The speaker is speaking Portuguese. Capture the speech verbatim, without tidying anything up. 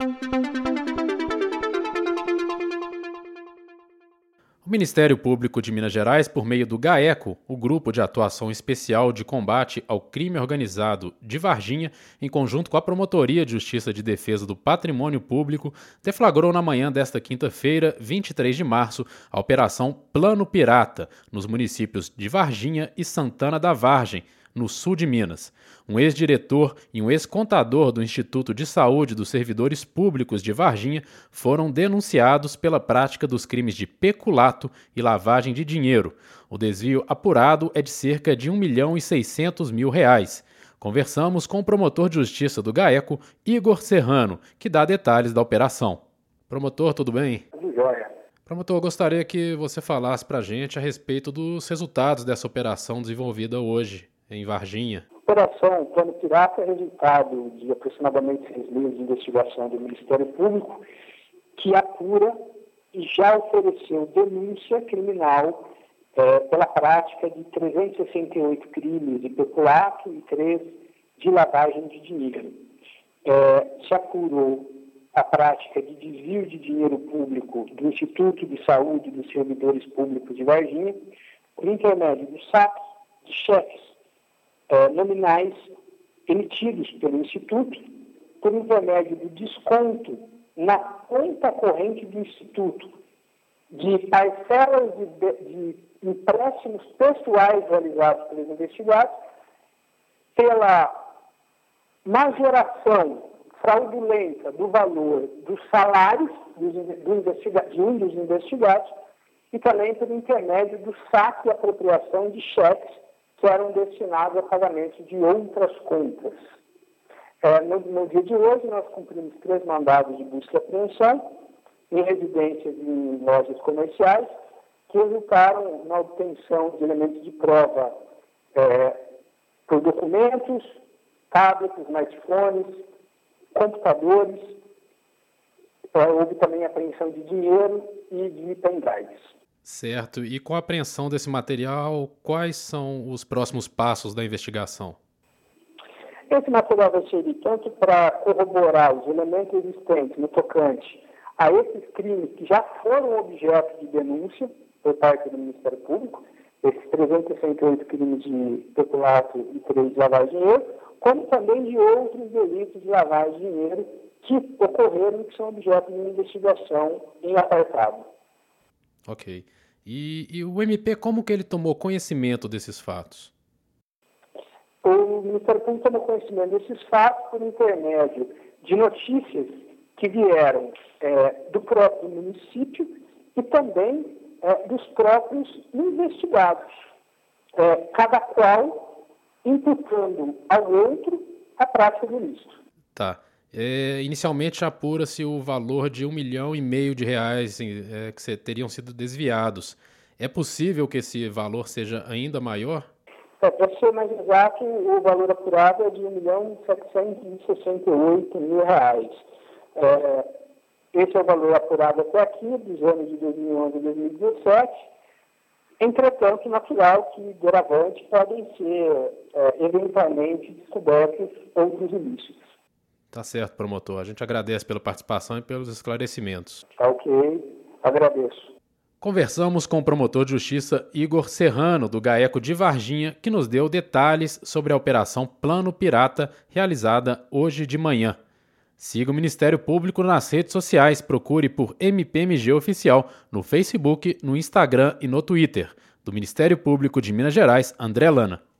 O Ministério Público de Minas Gerais, por meio do GAECO, o Grupo de Atuação Especial de Combate ao Crime Organizado de Varginha, em conjunto com a Promotoria de Justiça de Defesa do Patrimônio Público, deflagrou na manhã desta quinta-feira, vinte e três de março, a Operação Plano Pirata, nos municípios de Varginha e Santana da Vargem, no sul de Minas. Um ex-diretor e um ex-contador do Instituto de Saúde dos Servidores Públicos de Varginha foram denunciados pela prática dos crimes de peculato e lavagem de dinheiro. O desvio apurado é de cerca de um milhão e seiscentos mil reais. Conversamos com o promotor de justiça do GAECO, Igor Serrano, que dá detalhes da operação. Promotor, tudo bem? Tudo jóia. Promotor, eu gostaria que você falasse para a gente a respeito dos resultados dessa operação desenvolvida hoje em Varginha. A Operação Plano Pirata é resultado de aproximadamente seis meses de investigação do Ministério Público, que apura e já ofereceu denúncia criminal é, pela prática de trezentos e sessenta e oito crimes de peculato e três de lavagem de dinheiro. É, se apurou a prática de desvio de dinheiro público do Instituto de Saúde dos Servidores Públicos de Varginha, por intermédio do saque de cheques É, nominais emitidos pelo Instituto por intermédio do desconto na conta corrente do Instituto de parcelas de, de, de empréstimos pessoais realizados pelos investigados, pela majoração fraudulenta do valor dos salários dos, do investiga, de um dos investigados e também pelo intermédio do saque e apropriação de cheques que eram destinados a pagamento de outras contas. É, no, no dia de hoje, nós cumprimos três mandados de busca e apreensão em residências e em lojas comerciais, que resultaram na obtenção de elementos de prova é, por documentos, tablets, smartphones, computadores. É, houve também a apreensão de dinheiro e de pendrives. Certo. E com a apreensão desse material, quais são os próximos passos da investigação? Esse material vai servir tanto para corroborar os elementos existentes no tocante a esses crimes que já foram objeto de denúncia por parte do Ministério Público, esses trezentos e sessenta e oito crimes de peculato e três de lavagem de dinheiro, como também de outros delitos de lavagem de dinheiro que ocorreram e que são objeto de investigação em apartado. Ok. E, e o M P, como que ele tomou conhecimento desses fatos? O Ministério Público tomou conhecimento desses fatos por intermédio de notícias que vieram é, do próprio município e também é, dos próprios investigados, é, cada qual imputando ao outro a prática do ilícito. Tá. É, inicialmente apura-se o valor de um milhão e meio de reais é, que teriam sido desviados. É possível que esse valor seja ainda maior? É, para ser mais exato, o valor apurado é de um milhão setecentos e sessenta e oito mil reais. É, esse é o valor apurado até aqui, dos anos de dois mil e onze e dois mil e dezessete. Entretanto, natural que, doravante, podem ser é, eventualmente descobertos outros ilícitos. Tá certo, promotor. A gente agradece pela participação e pelos esclarecimentos. Tá ok, agradeço. Conversamos com o promotor de justiça Igor Serrano, do GAECO de Varginha, que nos deu detalhes sobre a Operação Plano Pirata, realizada hoje de manhã. Siga o Ministério Público nas redes sociais, procure por M P M G Oficial no Facebook, no Instagram e no Twitter. Do Ministério Público de Minas Gerais, André Lana.